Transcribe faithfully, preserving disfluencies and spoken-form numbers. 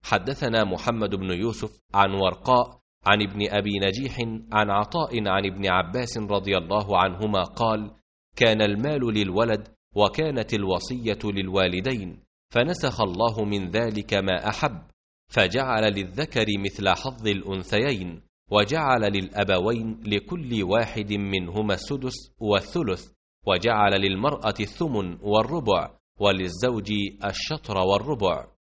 حدثنا محمد بن يوسف عن ورقاء عن ابن أبي نجيح عن عطاء عن ابن عباس رضي الله عنهما قال: كان المال للولد وكانت الوصية للوالدين، فنسخ الله من ذلك ما أحب، فجعل للذكر مثل حظ الأنثيين، وجعل للأبوين لكل واحد منهما السدس والثلث، وجعل للمرأة الثمن والربع، وللزوج الشطر والربع.